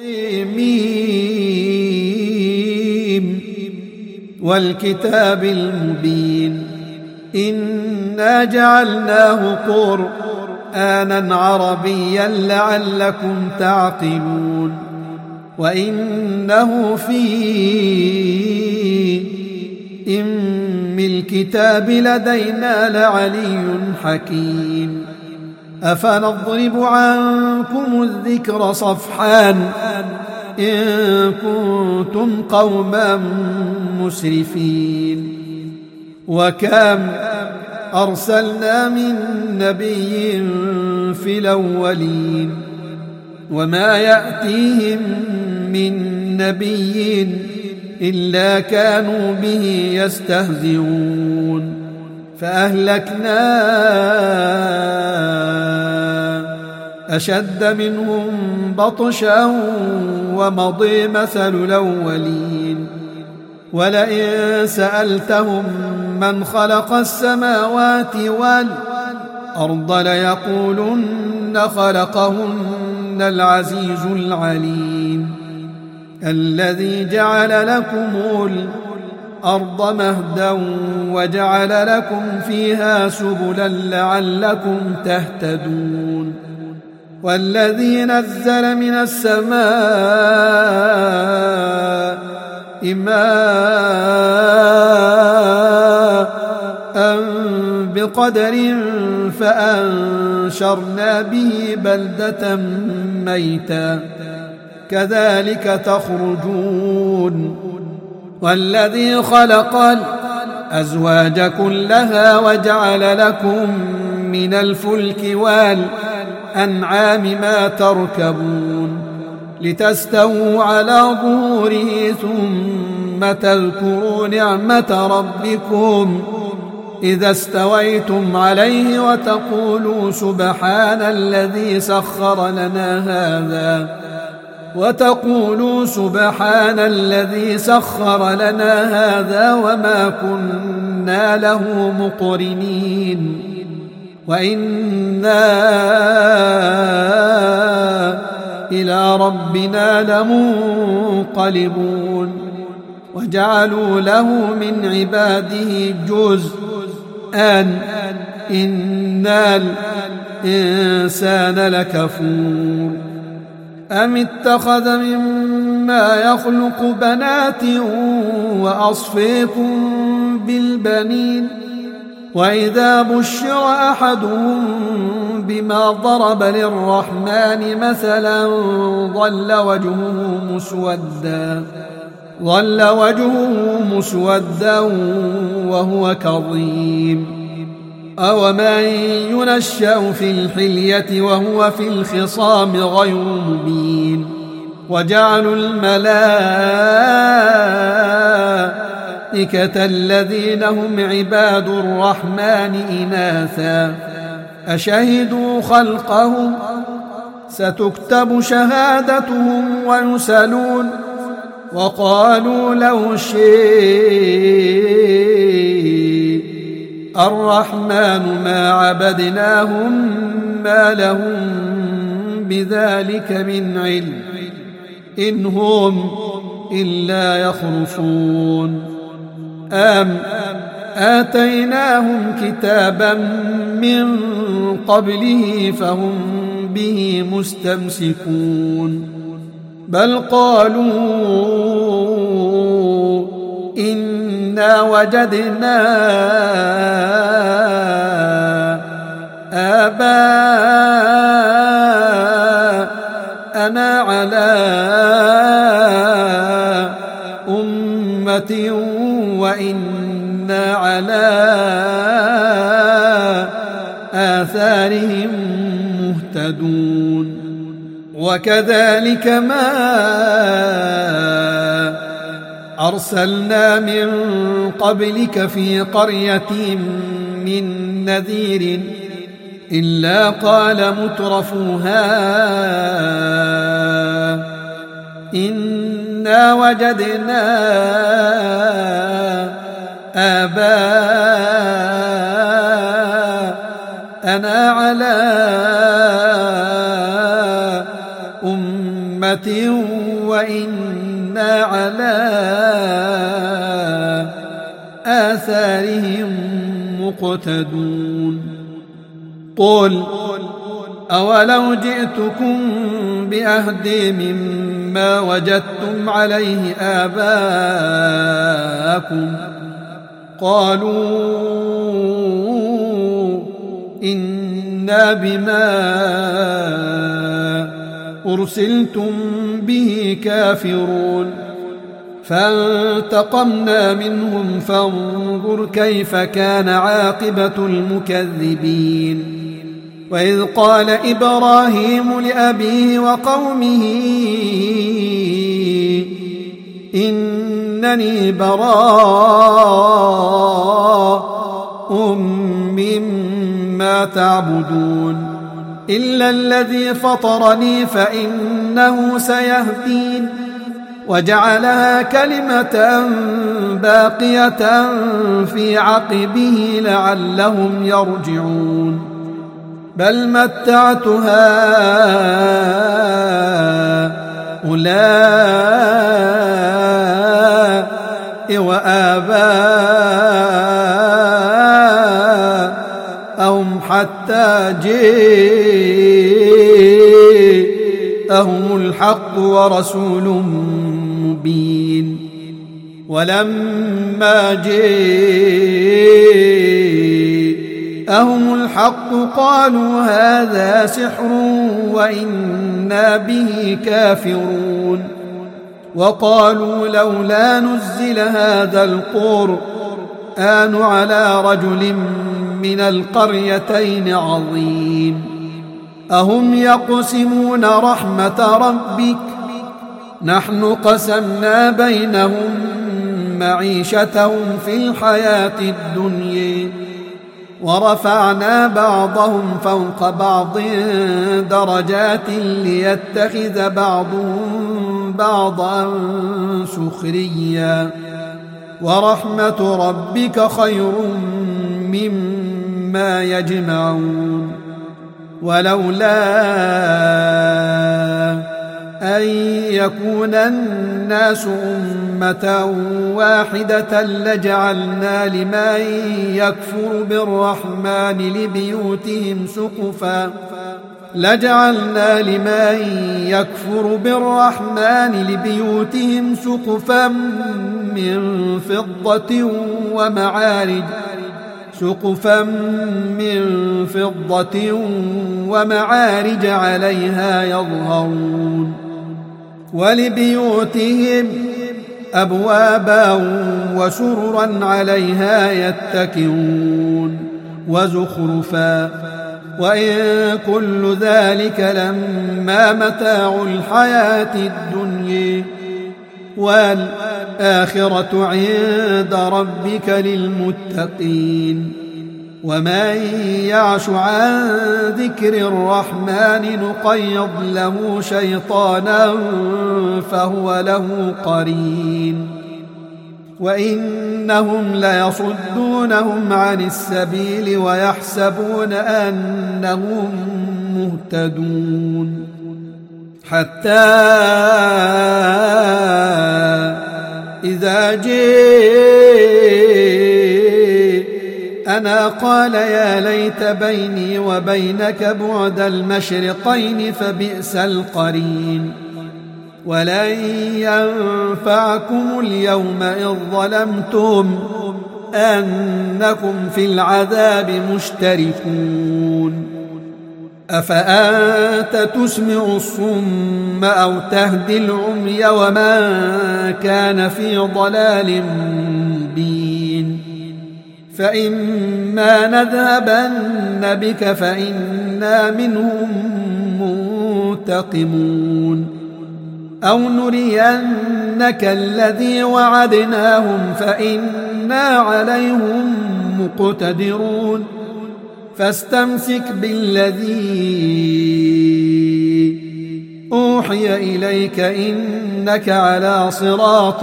ميم والكتاب المبين إنا جعلناه قرآنا عربيا لعلكم تعقلون وإنه في أم الكتاب لدينا لعلي حكيم أفنضرب عنكم الذكر صفحا إن كنتم قوما مسرفين وكم أرسلنا من نبي في الأولين وما يأتيهم من نبي إلا كانوا به يستهزئون فأهلكنا أشد منهم بطشا ومضي مثل الأولين ولئن سألتهم من خلق السماوات والأرض ليقولن خلقهن العزيز العليم الذي جعل لكم الأرض مهدا وجعل لكم فيها سبلا لعلكم تهتدون والذي نزل من السماء ماء بقدر فأنشرنا به بلدة ميتا كذلك تخرجون والذي خلق الأزواج كلها وجعل لكم من الفلك والأنعام ما تركبون لتستووا على ظهوره ثم تذكروا نعمة ربكم إذا استويتم عليه وتقولوا سبحان الذي سخر لنا هذا وما كنا له مقرنين وإنا إلى ربنا لمنقلبون وجعلوا له من عباده جزءا إن الإنسان لكفور أم اتخذ مما يخلق بنات وأصفيكم بالبنين وإذا بشر أحدهم بما ضرب للرحمن مثلا ظل وجهه مسودا وهو كظيم أومن ينشأ في الحلية وهو في الخصام غير مبين وجعلوا الملائكة الذين هم عباد الرحمن إناثا أشهدوا خلقهم ستكتب شهادتهم ويسألون وقالوا لو شئ الرحمن ما عبدناهم ما لهم بذلك من علم إن هم إلا يخرصون أم آتيناهم كتابا من قبله فهم به مستمسكون بل قالوا إنا وجدنا آباءنا على أمة وإنا على آثارهم مهتدون وكذلك ما أرسلنا من قبلك في قرية من نذير إلا قال مترفوها إنا وجدنا آباءنا على أمة قمة وإنا على آثارهم مقتدون قل أولو جئتكم بأهدى مما وجدتم عليه آباءكم قالوا إنا بما أرسلتم به كافرون فانتقمنا منهم فانظر كيف كان عاقبة المكذبين وإذ قال إبراهيم لأبيه وقومه إنني براء مما تعبدون إلا الذي فطرني فإنه سيهدين وجعلها كلمة باقية في عقبه لعلهم يرجعون بل متعت هؤلاء وآباءهم حتى جاءهم الحق ورسول مبين ولما جاءهم الحق قالوا هذا سحر وإنا به كافرون وقالوا لولا نزل هذا القرآن على رجل من القريتين عظيم أهم يقسمون رحمة ربك نحن قسمنا بينهم معيشتهم في الحياة الدنيا ورفعنا بعضهم فوق بعض درجات ليتخذ بعضهم بعضا سخريا ورحمة ربك خير مما يجمعون ولولا أن يكون الناس أمة واحدة لجعلنا لمن يكفر بالرحمن لبيوتهم سقفا من فضة ومعارج عليها يظهرون ولبيوتهم أبوابا وسررا عليها يتكئون وزخرفا وإن كل ذلك لما متاع الحياة الدنيا والآخرة عند ربك للمتقين ومن يعش عن ذكر الرحمن نقيض له شيطانا فهو له قرين وإنهم ليصدونهم عن السبيل ويحسبون أنهم مهتدون حتى إذا جاءنا قال يا ليت بيني وبينك بعد المشرقين فبئس القرين ولن ينفعكم اليوم إذ ظلمتم أنكم في العذاب مشتركون أفأنت تسمع الصم أو تهدي العمي ومن كان في ضلال مبين فإما نذهبن بك فإنا منهم منتقمون أو نرينك الذي وعدناهم فإنا عليهم مقتدرون فاستمسك بالذي أوحي إليك إنك على صراط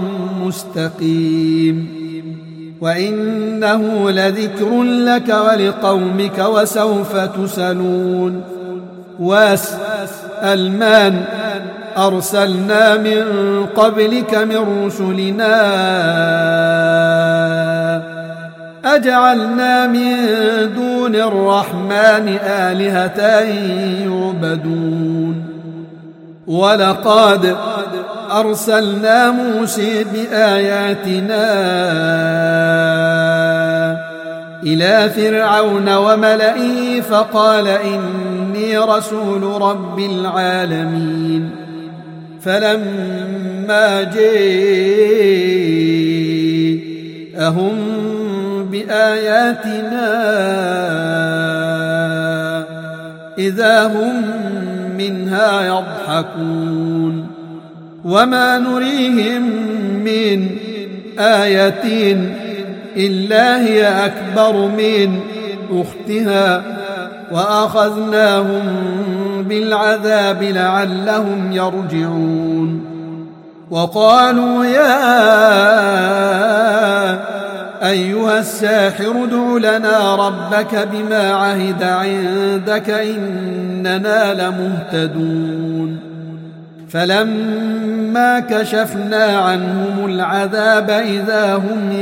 مستقيم وإنه لذكر لك ولقومك وسوف تسألون واسأل من أرسلنا من قبلك من رسلنا أجعلنا من دون الرحمن آلهة يعبدون ولقد أرسلنا موسى بآياتنا إلى فرعون وملئه فقال إني رسول رب العالمين فلما جاءهم بآياتنا إذا هم منها يضحكون وما نريهم من آية إلا هي أكبر من أختها وأخذناهم بالعذاب لعلهم يرجعون وقالوا يا أيها الساحر ادع لنا ربك بما عهد عندك إننا لمهتدون فلما كشفنا عنهم العذاب إذا هم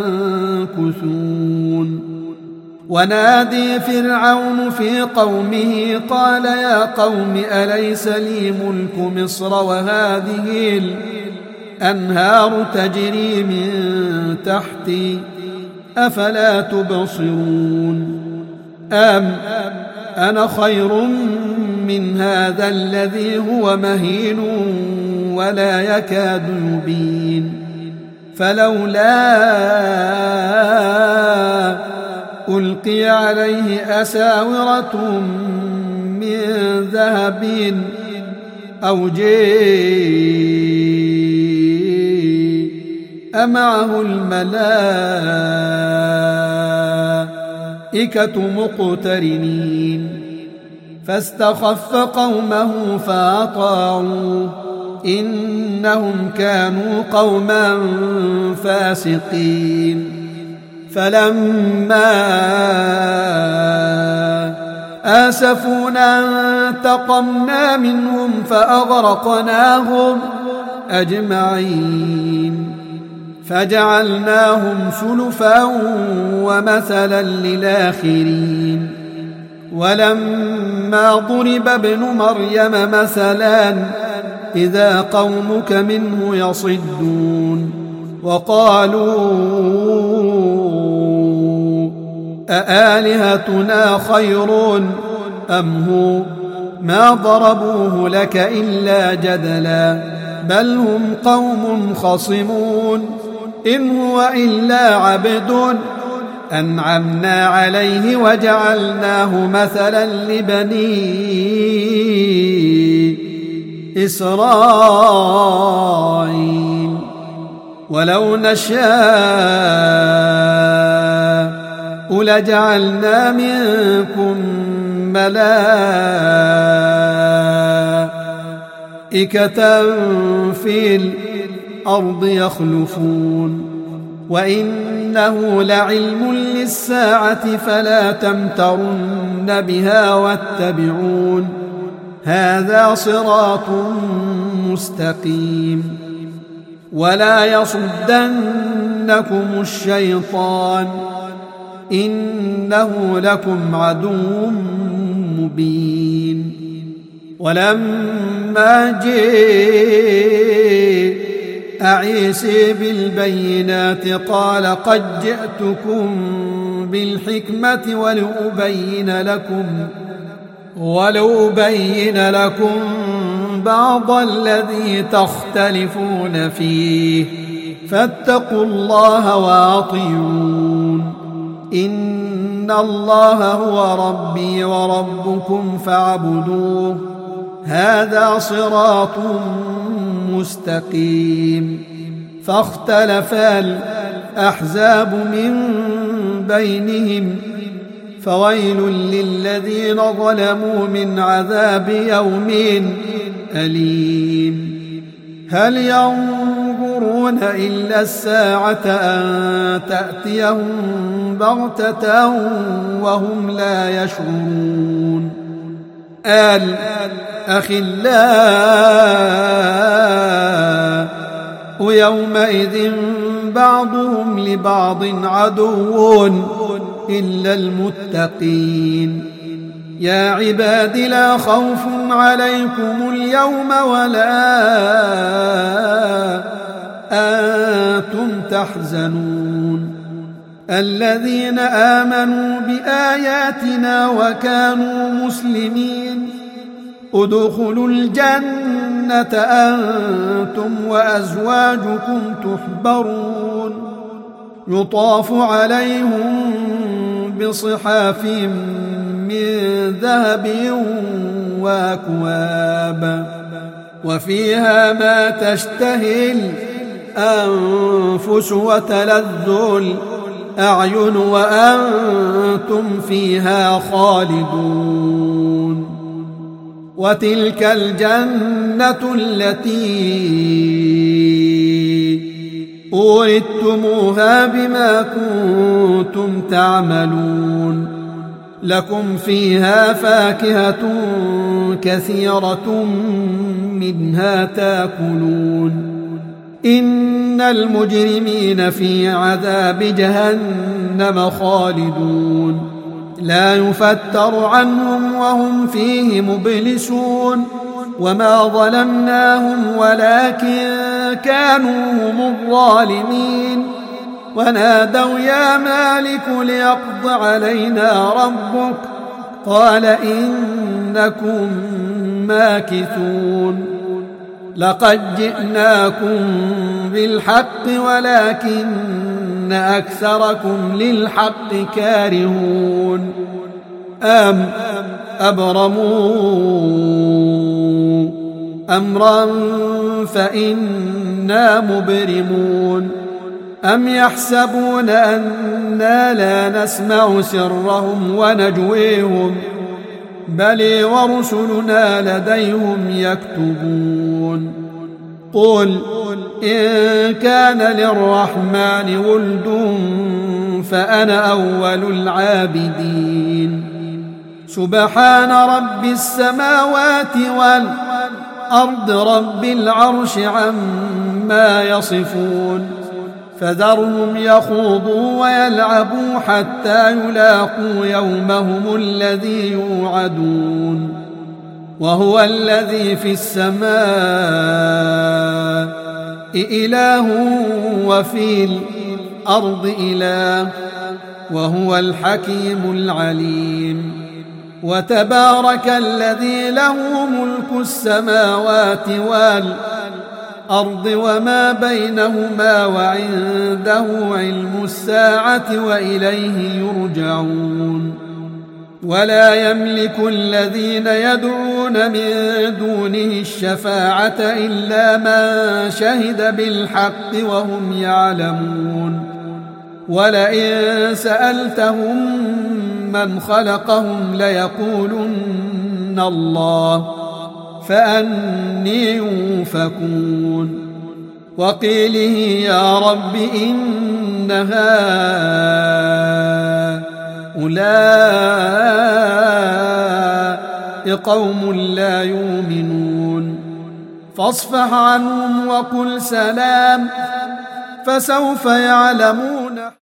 ينكثون ونادي فرعون في قومه قال يا قوم أليس لي ملك مصر وهذه الأنهار تجري من تحتي أفلا تبصرون أم أنا خير من هذا الذي هو مهين ولا يكاد يبين فلولا ألقي عليه أساورة من ذهب أو جاء معه الملائكة مقترنين فاستخف قومه فأطاعوه إنهم كانوا قوما فاسقين فلما آسفونا انتقمنا منهم فأغرقناهم أجمعين فجعلناهم سلفا ومثلا للآخرين ولما ضرب ابن مريم مثلا إذا قومك منه يصدون وقالوا أآلهتنا خير أم هو ما ضربوه لك إلا جدلا بل هم قوم خصمون إن هو إلا عبد أنعمنا عليه وجعلناه مثلا لبني إسرائيل ولو نشاء لجعلنا منكم ملائكة في الأرض يخلفون وإنه لعلم للساعة فلا تمترن بها واتبعون هذا صراط مستقيم ولا يصدنكم الشيطان إنه لكم عدو مبين ولما جاء عيسى بالبينات قال قد جئتكم بالحكمة ولأبين لكم بعض الذي تختلفون فيه فاتقوا الله وأطيعون إن الله هو ربي وربكم فاعبدوه هذا صراط مستقيم فاختلف الأحزاب من بينهم فويل للذين ظلموا من عذاب يوم أليم هل ينظرون إلا الساعة أن تأتيهم بغتة وهم لا يشعرون أخلاء يومئذ بعضهم لبعض عدو إلا المتقين يا عباد لا خوف عليكم اليوم ولا أنتم تحزنون الذين آمنوا بآياتنا وكانوا مسلمين ادخلوا الجنة أنتم وأزواجكم تحبرون يطاف عليهم بصحاف من ذهب وأكواب وفيها ما تشتهي الأنفس وتلذ الأعين وأنتم فيها خالدون وتلك الجنة التي أورثتموها بما كنتم تعملون لكم فيها فاكهة كثيرة منها تاكلون إن المجرمين في عذاب جهنم خالدون لا يفتر عنهم وهم فيه مبلسون وما ظلمناهم ولكن كانوا هم الظالمين ونادوا يا مالك ليقض علينا ربك قال إنكم ماكثون لقد جئناكم بالحق ولكن أكثركم للحق كارهون أم أبرموا أمرا فإنا مبرمون أم يحسبون أنا لا نسمع سرهم ونجويهم بل ورسلنا لديهم يكتبون قل إن كان للرحمن ولد فأنا أول العابدين سبحان رب السماوات والأرض رب العرش عما يصفون فذرهم يخوضوا ويلعبوا حتى يلاقوا يومهم الذي يوعدون وهو الذي في السماء إله وفي الأرض إله وهو الحكيم العليم وتبارك الذي له ملك السماوات والأرض وما بينهما وعنده علم الساعة وإليه يرجعون ولا يملك الذين يدعون من دونه الشفاعة إلا من شهد بالحق وهم يعلمون ولئن سألتهم من خلقهم ليقولن الله فأني يؤفكون وقيله يا رب إن هؤلاء قوم لا يؤمنون فاصفح عنهم وقل سلام فسوف يعلمون